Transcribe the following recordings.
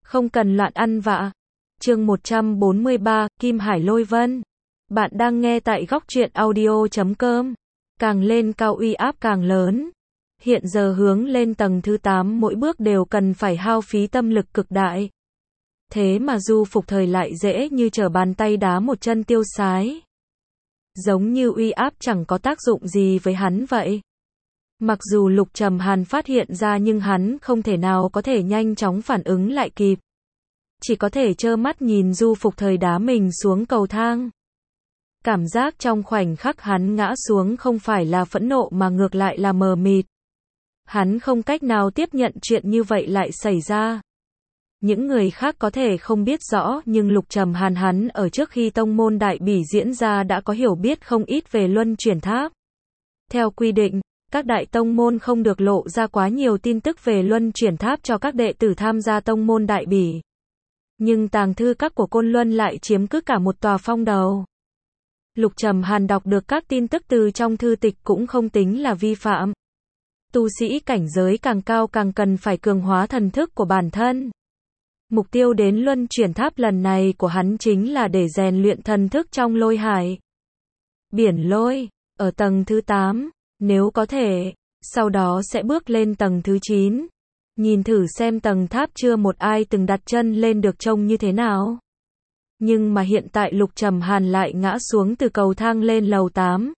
Không cần loạn ăn vạ. Chương 143, Kim Hải Lôi Vân. Bạn đang nghe tại góc truyện audio.com. Càng lên cao uy áp càng lớn. Hiện giờ hướng lên tầng thứ 8 mỗi bước đều cần phải hao phí tâm lực cực đại. Thế mà Du Phục Thời lại dễ như trở bàn tay đá một chân tiêu sái. Giống như uy áp chẳng có tác dụng gì với hắn vậy. Mặc dù Lục Trầm Hàn phát hiện ra nhưng hắn không thể nào có thể nhanh chóng phản ứng lại kịp. Chỉ có thể trơ mắt nhìn Du Phục Thời đá mình xuống cầu thang. Cảm giác trong khoảnh khắc hắn ngã xuống không phải là phẫn nộ mà ngược lại là mờ mịt. Hắn không cách nào tiếp nhận chuyện như vậy lại xảy ra. Những người khác có thể không biết rõ nhưng Lục Trầm Hàn hắn ở trước khi tông môn đại bỉ diễn ra đã có hiểu biết không ít về luân chuyển tháp. Theo quy định, các đại tông môn không được lộ ra quá nhiều tin tức về luân chuyển tháp cho các đệ tử tham gia tông môn đại bỉ. Nhưng tàng thư các của Côn Luân lại chiếm cứ cả một tòa phong đầu. Lục Trầm Hàn đọc được các tin tức từ trong thư tịch cũng không tính là vi phạm. Tu sĩ cảnh giới càng cao càng cần phải cường hóa thần thức của bản thân. Mục tiêu đến luân chuyển tháp lần này của hắn chính là để rèn luyện thần thức trong lôi hải. Biển lôi, ở tầng thứ 8, nếu có thể, sau đó sẽ bước lên tầng thứ 9. Nhìn thử xem tầng tháp chưa một ai từng đặt chân lên được trông như thế nào. Nhưng mà hiện tại Lục Trầm Hàn lại ngã xuống từ cầu thang lên lầu 8.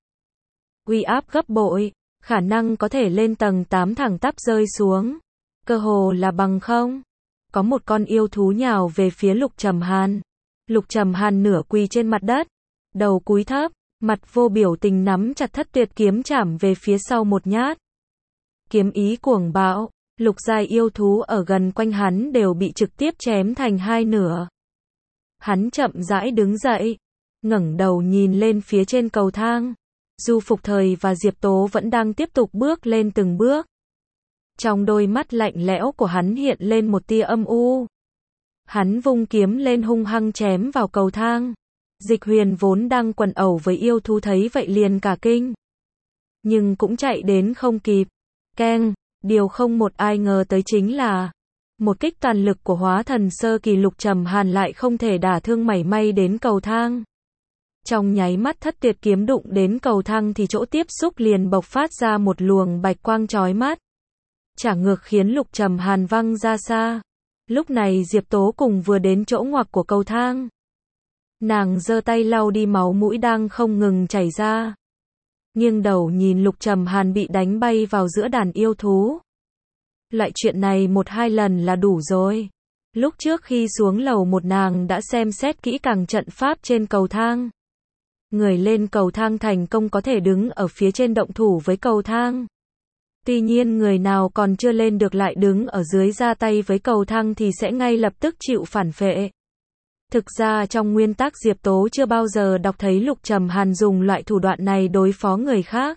Uy áp gấp bội, khả năng có thể lên tầng 8 thẳng tắp rơi xuống. Cơ hồ là bằng không. Có một con yêu thú nhào về phía Lục Trầm Hàn. Lục Trầm Hàn nửa quỳ trên mặt đất, đầu cúi thấp, mặt vô biểu tình nắm chặt Thất Tuyệt kiếm chảm về phía sau một nhát. Kiếm ý cuồng bạo, lục giai yêu thú ở gần quanh hắn đều bị trực tiếp chém thành hai nửa. Hắn chậm rãi đứng dậy, ngẩng đầu nhìn lên phía trên cầu thang. Du Phục Thời và Diệp Tố vẫn đang tiếp tục bước lên từng bước. Trong đôi mắt lạnh lẽo của hắn hiện lên một tia âm u. Hắn vung kiếm lên hung hăng chém vào cầu thang. Dịch Huyền vốn đang quần ẩu với yêu thú thấy vậy liền cả kinh. Nhưng cũng chạy đến không kịp. Keng, điều không một ai ngờ tới chính là một kích toàn lực của hóa thần sơ kỳ Lục Trầm Hàn lại không thể đả thương mảy may đến cầu thang. Trong nháy mắt Thất Tuyệt kiếm đụng đến cầu thang thì chỗ tiếp xúc liền bộc phát ra một luồng bạch quang chói mắt. Trả ngược khiến Lục Trầm Hàn văng ra xa. Lúc này Diệp Tố cùng vừa đến chỗ ngoặc của cầu thang. Nàng giơ tay lau đi máu mũi đang không ngừng chảy ra. Nghiêng đầu nhìn Lục Trầm Hàn bị đánh bay vào giữa đàn yêu thú. Loại chuyện này một hai lần là đủ rồi. Lúc trước khi xuống lầu một nàng đã xem xét kỹ càng trận pháp trên cầu thang. Người lên cầu thang thành công có thể đứng ở phía trên động thủ với cầu thang. Tuy nhiên người nào còn chưa lên được lại đứng ở dưới ra tay với cầu thang thì sẽ ngay lập tức chịu phản phệ. Thực ra trong nguyên tắc Diệp Tố chưa bao giờ đọc thấy Lục Trầm Hàn dùng loại thủ đoạn này đối phó người khác.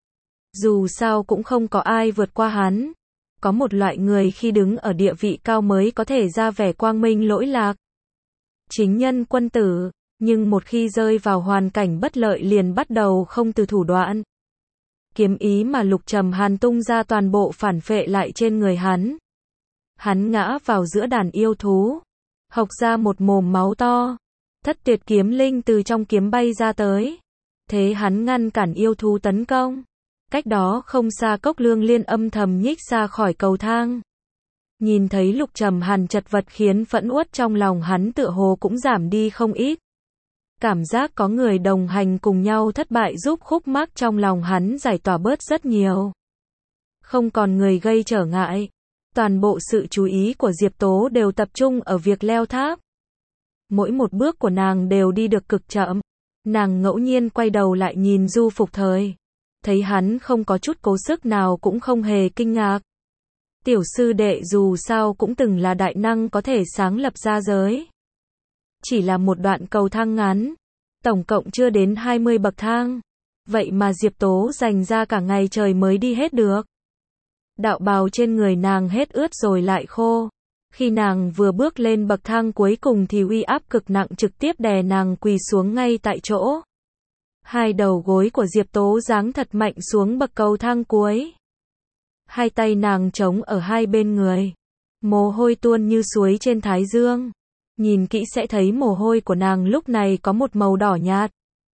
Dù sao cũng không có ai vượt qua hắn. Có một loại người khi đứng ở địa vị cao mới có thể ra vẻ quang minh lỗi lạc. Chính nhân quân tử, nhưng một khi rơi vào hoàn cảnh bất lợi liền bắt đầu không từ thủ đoạn. Kiếm ý mà Lục Trầm Hàn tung ra toàn bộ phản phệ lại trên người hắn. Hắn ngã vào giữa đàn yêu thú. Hộc ra một mồm máu to. Thất Tuyệt kiếm linh từ trong kiếm bay ra tới. Thế hắn ngăn cản yêu thú tấn công. Cách đó không xa Cốc Lương Liên âm thầm nhích ra khỏi cầu thang. Nhìn thấy Lục Trầm Hàn chật vật khiến phẫn uất trong lòng hắn tựa hồ cũng giảm đi không ít. Cảm giác có người đồng hành cùng nhau thất bại giúp khúc mắc trong lòng hắn giải tỏa bớt rất nhiều. Không còn người gây trở ngại. Toàn bộ sự chú ý của Diệp Tố đều tập trung ở việc leo tháp. Mỗi một bước của nàng đều đi được cực chậm. Nàng ngẫu nhiên quay đầu lại nhìn Du Phục Thời. Thấy hắn không có chút cố sức nào cũng không hề kinh ngạc. Tiểu sư đệ dù sao cũng từng là đại năng có thể sáng lập ra giới. Chỉ là một đoạn cầu thang ngắn. Tổng cộng chưa đến 20 bậc thang. Vậy mà Diệp Tố dành ra cả ngày trời mới đi hết được. Đạo bào trên người nàng hết ướt rồi lại khô. Khi nàng vừa bước lên bậc thang cuối cùng thì uy áp cực nặng trực tiếp đè nàng quỳ xuống ngay tại chỗ. Hai đầu gối của Diệp Tố giáng thật mạnh xuống bậc cầu thang cuối. Hai tay nàng chống ở hai bên người. Mồ hôi tuôn như suối trên thái dương. Nhìn kỹ sẽ thấy mồ hôi của nàng lúc này có một màu đỏ nhạt.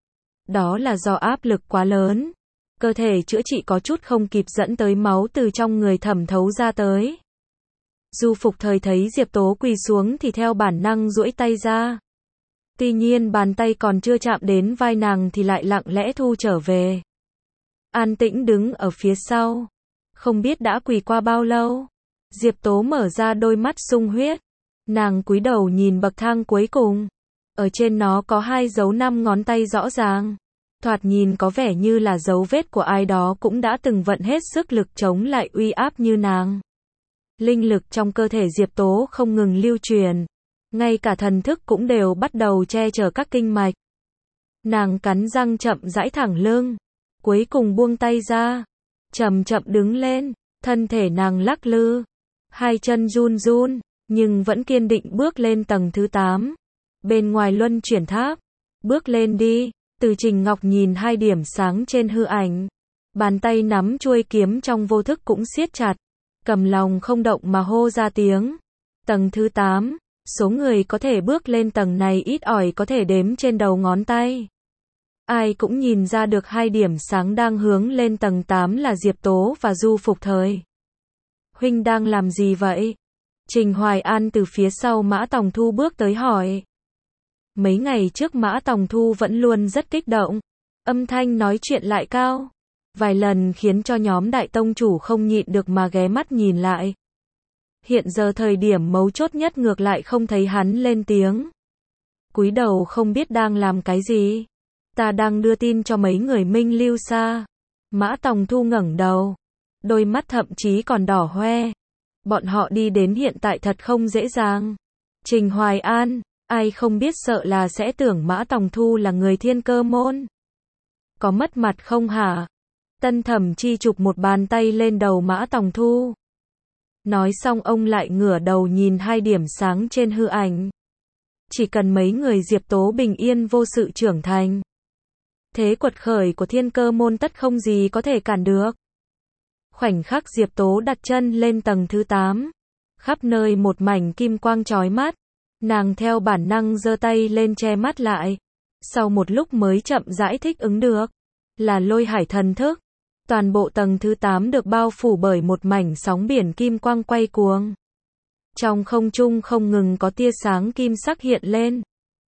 Đó là do áp lực quá lớn. Cơ thể chữa trị có chút không kịp dẫn tới máu từ trong người thẩm thấu ra tới. Du Phục Thời thấy Diệp Tố quỳ xuống thì theo bản năng duỗi tay ra. Tuy nhiên bàn tay còn chưa chạm đến vai nàng thì lại lặng lẽ thu trở về. An tĩnh đứng ở phía sau. Không biết đã quỳ qua bao lâu. Diệp Tố mở ra đôi mắt sung huyết. Nàng cúi đầu nhìn bậc thang cuối cùng. Ở trên nó có 2 dấu 5 ngón tay rõ ràng. Thoạt nhìn có vẻ như là dấu vết của ai đó cũng đã từng vận hết sức lực chống lại uy áp như nàng. Linh lực trong cơ thể Diệp Tố không ngừng lưu truyền. Ngay cả thần thức cũng đều bắt đầu che chở các kinh mạch. Nàng cắn răng chậm rãi thẳng lưng. Cuối cùng buông tay ra. Chậm chậm đứng lên. Thân thể nàng lắc lư. 2 chân run run. Nhưng vẫn kiên định bước lên tầng thứ 8. Bên ngoài luân chuyển tháp. Bước lên đi. Từ Trình Ngọc nhìn 2 điểm sáng trên hư ảnh. Bàn tay nắm chuôi kiếm trong vô thức cũng siết chặt. Cầm lòng không động mà hô ra tiếng. Tầng thứ 8. Số người có thể bước lên tầng này ít ỏi có thể đếm trên đầu ngón tay. Ai cũng nhìn ra được 2 điểm sáng đang hướng lên tầng 8 là Diệp Tố và Du Phục Thời. Huynh đang làm gì vậy? Trình Hoài An từ phía sau Mã Tòng Thu bước tới hỏi. Mấy ngày trước Mã Tòng Thu vẫn luôn rất kích động. Âm thanh nói chuyện lại cao. Vài lần khiến cho nhóm đại tông chủ không nhịn được mà ghé mắt nhìn lại. Hiện giờ thời điểm mấu chốt nhất ngược lại không thấy hắn lên tiếng. Cúi đầu không biết đang làm cái gì. Ta đang đưa tin cho mấy người Minh Lưu xa. Mã Tòng Thu ngẩng đầu. Đôi mắt thậm chí còn đỏ hoe. Bọn họ đi đến hiện tại thật không dễ dàng. Trình Hoài An, ai không biết sợ là sẽ tưởng Mã Tòng Thu là người Thiên Cơ môn. Có mất mặt không hả? Tân Thẩm Chi chụp một bàn tay lên đầu Mã Tòng Thu. Nói xong ông lại ngửa đầu nhìn 2 điểm sáng trên hư ảnh. Chỉ cần mấy người Diệp Tố bình yên vô sự trưởng thành. Thế quật khởi của Thiên Cơ môn tất không gì có thể cản được. Khoảnh khắc Diệp Tố đặt chân lên tầng thứ 8. Khắp nơi một mảnh kim quang chói mắt. Nàng theo bản năng giơ tay lên che mắt lại. Sau một lúc mới chậm rãi thích ứng được. Là lôi hải thần thức. Toàn bộ tầng thứ 8 được bao phủ bởi một mảnh sóng biển kim quang quay cuồng. Trong không trung không ngừng có tia sáng kim sắc hiện lên.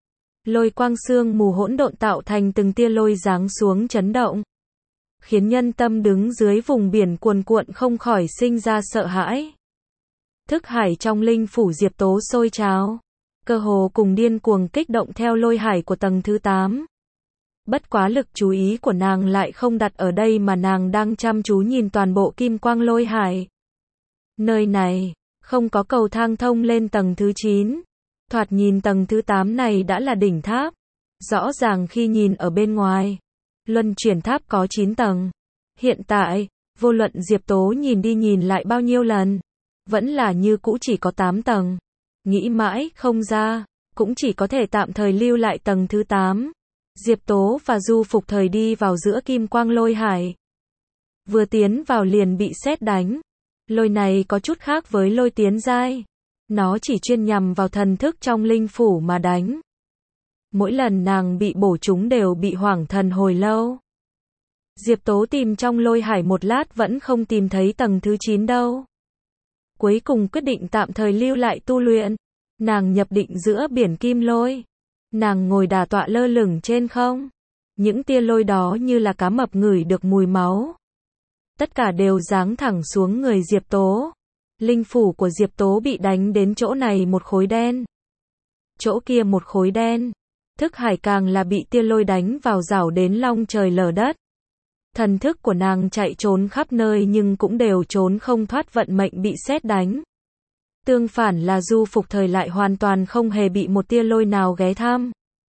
Lôi quang sương mù hỗn độn tạo thành từng tia lôi giáng xuống chấn động. Khiến nhân tâm đứng dưới vùng biển cuồn cuộn không khỏi sinh ra sợ hãi. Thức hải trong linh phủ Diệp Tố sôi trào. Cơ hồ cùng điên cuồng kích động theo lôi hải của tầng thứ 8. Bất quá lực chú ý của nàng lại không đặt ở đây mà nàng đang chăm chú nhìn toàn bộ kim quang lôi hải. Nơi này, không có cầu thang thông lên tầng thứ 9. Thoạt nhìn tầng thứ 8 này đã là đỉnh tháp. Rõ ràng khi nhìn ở bên ngoài, luân chuyển tháp có 9 tầng. Hiện tại, vô luận Diệp Tố nhìn đi nhìn lại bao nhiêu lần, vẫn là như cũ chỉ có 8 tầng. Nghĩ mãi không ra, cũng chỉ có thể tạm thời lưu lại tầng thứ 8. Diệp Tố và Du Phục Thời đi vào giữa kim quang lôi hải. Vừa tiến vào liền bị sét đánh. Lôi này có chút khác với lôi tiến giai. Nó chỉ chuyên nhằm vào thần thức trong linh phủ mà đánh. Mỗi lần nàng bị bổ trúng đều bị hoảng thần hồi lâu. Diệp Tố tìm trong lôi hải một lát vẫn không tìm thấy tầng thứ 9 đâu. Cuối cùng quyết định tạm thời lưu lại tu luyện. Nàng nhập định giữa biển kim lôi. Nàng ngồi đả tọa lơ lửng trên không. Những tia lôi đó như là cá mập ngửi được mùi máu. Tất cả đều giáng thẳng xuống người Diệp Tố. Linh phủ của Diệp Tố bị đánh đến chỗ này một khối đen. Chỗ kia một khối đen. Thức hải càng là bị tia lôi đánh vào rảo đến long trời lở đất. Thần thức của nàng chạy trốn khắp nơi nhưng cũng đều trốn không thoát vận mệnh bị sét đánh. Tương phản là Du Phục Thời lại hoàn toàn không hề bị một tia lôi nào ghé thăm.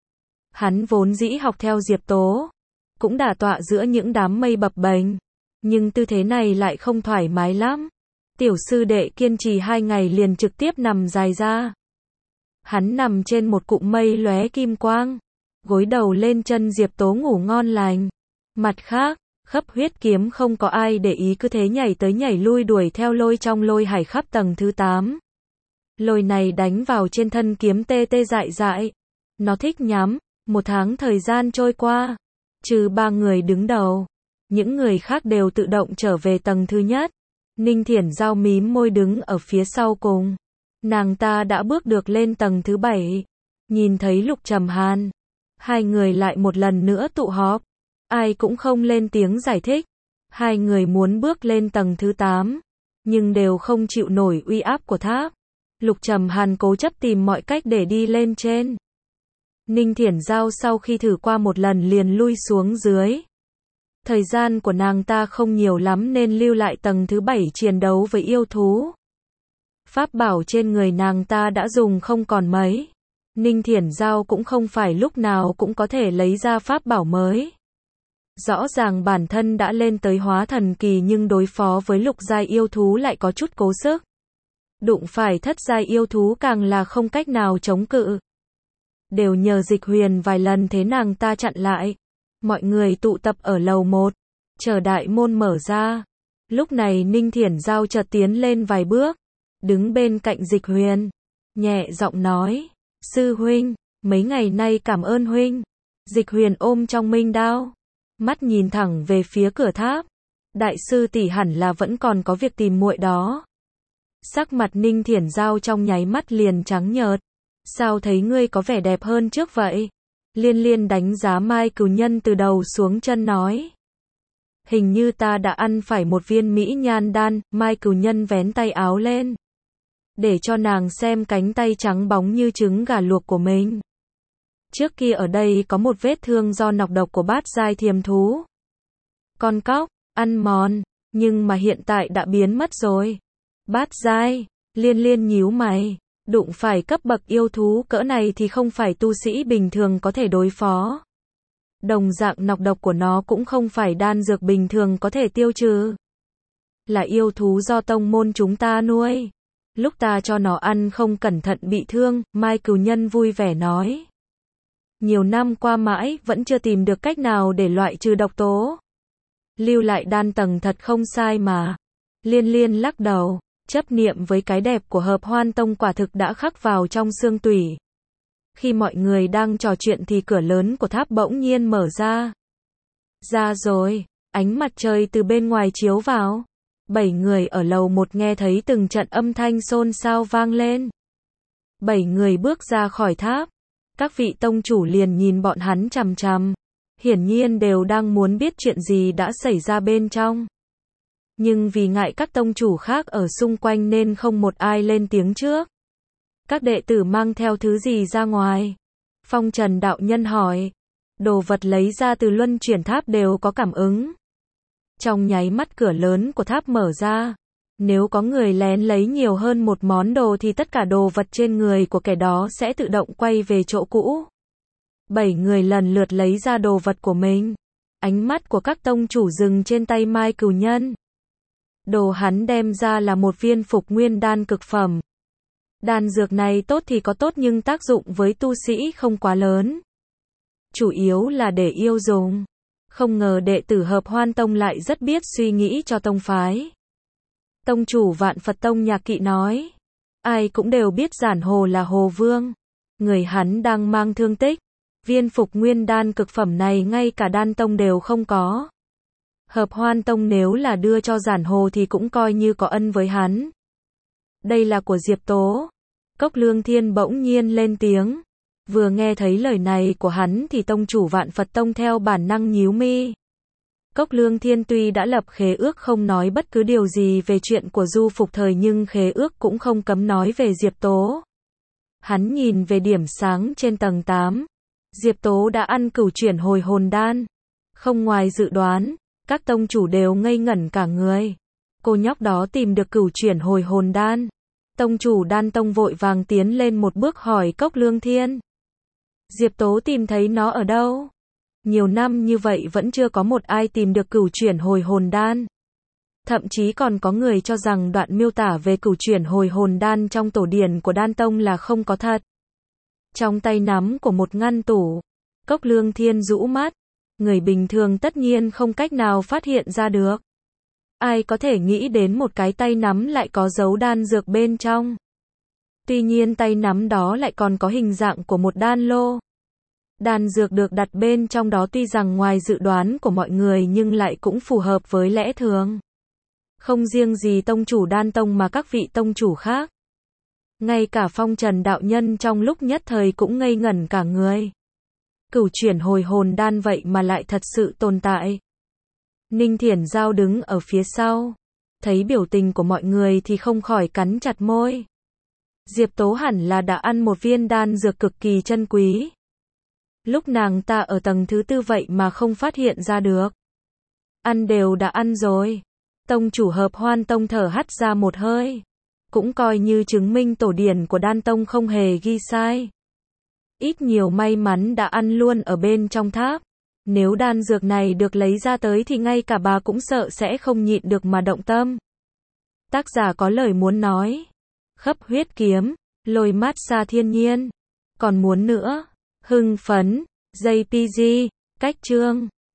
Hắn vốn dĩ học theo Diệp Tố, cũng đả tọa giữa những đám mây bập bềnh, nhưng tư thế này lại không thoải mái lắm. Tiểu sư đệ kiên trì 2 ngày liền trực tiếp nằm dài ra. Hắn nằm trên một cụm mây lóe kim quang, gối đầu lên chân Diệp Tố ngủ ngon lành. Mặt khác, Khấp Huyết Kiếm không có ai để ý cứ thế nhảy tới nhảy lui đuổi theo lôi trong lôi hải khắp tầng thứ 8. Lôi này đánh vào trên thân kiếm tê tê dại dại. Nó thích nhắm. 1 tháng thời gian trôi qua. Trừ 3 người đứng đầu. Những người khác đều tự động trở về tầng thứ nhất. Ninh Thiển Giao mím môi đứng ở phía sau cùng. Nàng ta đã bước được lên tầng thứ 7. Nhìn thấy Lục Trầm Hàn. Hai người lại một lần nữa tụ họp. Ai cũng không lên tiếng giải thích. Hai người muốn bước lên tầng thứ 8. Nhưng đều không chịu nổi uy áp của tháp. Lục Trầm Hàn cố chấp tìm mọi cách để đi lên trên. Ninh Thiển Giao sau khi thử qua một lần liền lui xuống dưới. Thời gian của nàng ta không nhiều lắm nên lưu lại tầng thứ 7 chiến đấu với yêu thú. Pháp bảo trên người nàng ta đã dùng không còn mấy. Ninh Thiển Giao cũng không phải lúc nào cũng có thể lấy ra pháp bảo mới. Rõ ràng bản thân đã lên tới hóa thần kỳ nhưng đối phó với lục giai yêu thú lại có chút cố sức. Đụng phải thất giai yêu thú càng là không cách nào chống cự. Đều nhờ Dịch Huyền vài lần thế nàng ta chặn lại. Mọi người tụ tập ở lầu 1, chờ đại môn mở ra. Lúc này Ninh Thiển Giao chợt tiến lên vài bước, đứng bên cạnh Dịch Huyền, nhẹ giọng nói, sư huynh, mấy ngày nay cảm ơn huynh. Dịch Huyền ôm trong minh đao, mắt nhìn thẳng về phía cửa tháp. Đại sư tỷ hẳn là vẫn còn có việc tìm muội đó. Sắc mặt Ninh Thiển Giao trong nháy mắt liền trắng nhợt. Sao thấy ngươi có vẻ đẹp hơn trước vậy? Liên Liên đánh giá Mai Cửu Nhân từ đầu xuống chân nói. Hình như ta đã ăn phải một viên mỹ nhan đan. Mai Cửu Nhân vén tay áo lên, để cho nàng xem cánh tay trắng bóng như trứng gà luộc của mình. Trước kia ở đây có một vết thương do nọc độc của bát giai thiềm thú. Con cóc, ăn mòn, nhưng mà hiện tại đã biến mất rồi. Bát giai, Liên Liên nhíu mày. Đụng phải cấp bậc yêu thú cỡ này thì không phải tu sĩ bình thường có thể đối phó. Đồng dạng nọc độc của nó cũng không phải đan dược bình thường có thể tiêu trừ. Là yêu thú do tông môn chúng ta nuôi. Lúc ta cho nó ăn không cẩn thận bị thương, Mai Cửu Nhân vui vẻ nói. Nhiều năm qua mãi vẫn chưa tìm được cách nào để loại trừ độc tố. Lưu lại đan tầng thật không sai mà. Liên Liên lắc đầu. Chấp niệm với cái đẹp của Hợp Hoan Tông quả thực đã khắc vào trong xương tủy. Khi mọi người đang trò chuyện thì cửa lớn của tháp bỗng nhiên mở ra. Ra rồi, ánh mặt trời từ bên ngoài chiếu vào. 7 người ở lầu 1 nghe thấy từng trận âm thanh xôn xao vang lên. 7 người bước ra khỏi tháp. Các vị tông chủ liền nhìn bọn hắn chằm chằm. Hiển nhiên đều đang muốn biết chuyện gì đã xảy ra bên trong. Nhưng vì ngại các tông chủ khác ở xung quanh nên không một ai lên tiếng trước. Các đệ tử mang theo thứ gì ra ngoài? Phong Trần đạo nhân hỏi. Đồ vật lấy ra từ luân chuyển tháp đều có cảm ứng. Trong nháy mắt cửa lớn của tháp mở ra. Nếu có người lén lấy nhiều hơn một món đồ thì tất cả đồ vật trên người của kẻ đó sẽ tự động quay về chỗ cũ. 7 người lần lượt lấy ra đồ vật của mình. Ánh mắt của các tông chủ dừng trên tay Mai Cửu Nhân. Đồ hắn đem ra là một viên phục nguyên đan cực phẩm. Đan dược này tốt thì có tốt nhưng tác dụng với tu sĩ không quá lớn. Chủ yếu là để yêu dùng. Không ngờ đệ tử Hợp Hoan Tông lại rất biết suy nghĩ cho tông phái. Tông chủ Vạn Phật Tông Nhạc Kỵ nói. Ai cũng đều biết Giản Hồ là Hồ Vương. Người hắn đang mang thương tích. Viên phục nguyên đan cực phẩm này ngay cả đan tông đều không có. Hợp Hoan Tông nếu là đưa cho Giản Hồ thì cũng coi như có ân với hắn. Đây là của Diệp Tố. Cốc Lương Thiên bỗng nhiên lên tiếng. Vừa nghe thấy lời này của hắn thì tông chủ Vạn Phật Tông theo bản năng nhíu mi. Cốc Lương Thiên tuy đã lập khế ước không nói bất cứ điều gì về chuyện của Du Phục Thời nhưng khế ước cũng không cấm nói về Diệp Tố. Hắn nhìn về điểm sáng trên tầng 8. Diệp Tố đã ăn cửu chuyển hồi hồn đan. Không ngoài dự đoán, các tông chủ đều ngây ngẩn cả người. Cô nhóc đó tìm được cửu chuyển hồi hồn đan. Tông chủ Đan Tông vội vàng tiến lên một bước hỏi Cốc Lương Thiên. Diệp Tố tìm thấy nó ở đâu? Nhiều năm như vậy vẫn chưa có một ai tìm được cửu chuyển hồi hồn đan. Thậm chí còn có người cho rằng đoạn miêu tả về cửu chuyển hồi hồn đan trong tổ điển của Đan Tông là không có thật. Trong tay nắm của một ngăn tủ, Cốc Lương Thiên rũ mắt. Người bình thường tất nhiên không cách nào phát hiện ra được. Ai có thể nghĩ đến một cái tay nắm lại có dấu đan dược bên trong. Tuy nhiên tay nắm đó lại còn có hình dạng của một đan lô. Đan dược được đặt bên trong đó tuy rằng ngoài dự đoán của mọi người nhưng lại cũng phù hợp với lẽ thường. Không riêng gì tông chủ Đan Tông mà các vị tông chủ khác. Ngay cả Phong Trần đạo nhân trong lúc nhất thời cũng ngây ngẩn cả người. Cửu chuyển hồi hồn đan vậy mà lại thật sự tồn tại. Ninh Thiển Giao đứng ở phía sau. Thấy biểu tình của mọi người thì không khỏi cắn chặt môi. Diệp Tố hẳn là đã ăn một viên đan dược cực kỳ chân quý. Lúc nàng ta ở tầng thứ 4 vậy mà không phát hiện ra được. Ăn đều đã ăn rồi. Tông chủ Hợp Hoan Tông thở hắt ra một hơi. Cũng coi như chứng minh tổ điển của Đan Tông không hề ghi sai. Ít nhiều may mắn đã ăn luôn ở bên trong tháp. Nếu đan dược này được lấy ra tới thì ngay cả bà cũng sợ sẽ không nhịn được mà động tâm. Tác giả có lời muốn nói. Khấp huyết kiếm, lôi mát xa thiên nhiên. Còn muốn nữa. Hưng phấn, JPG, cách chương.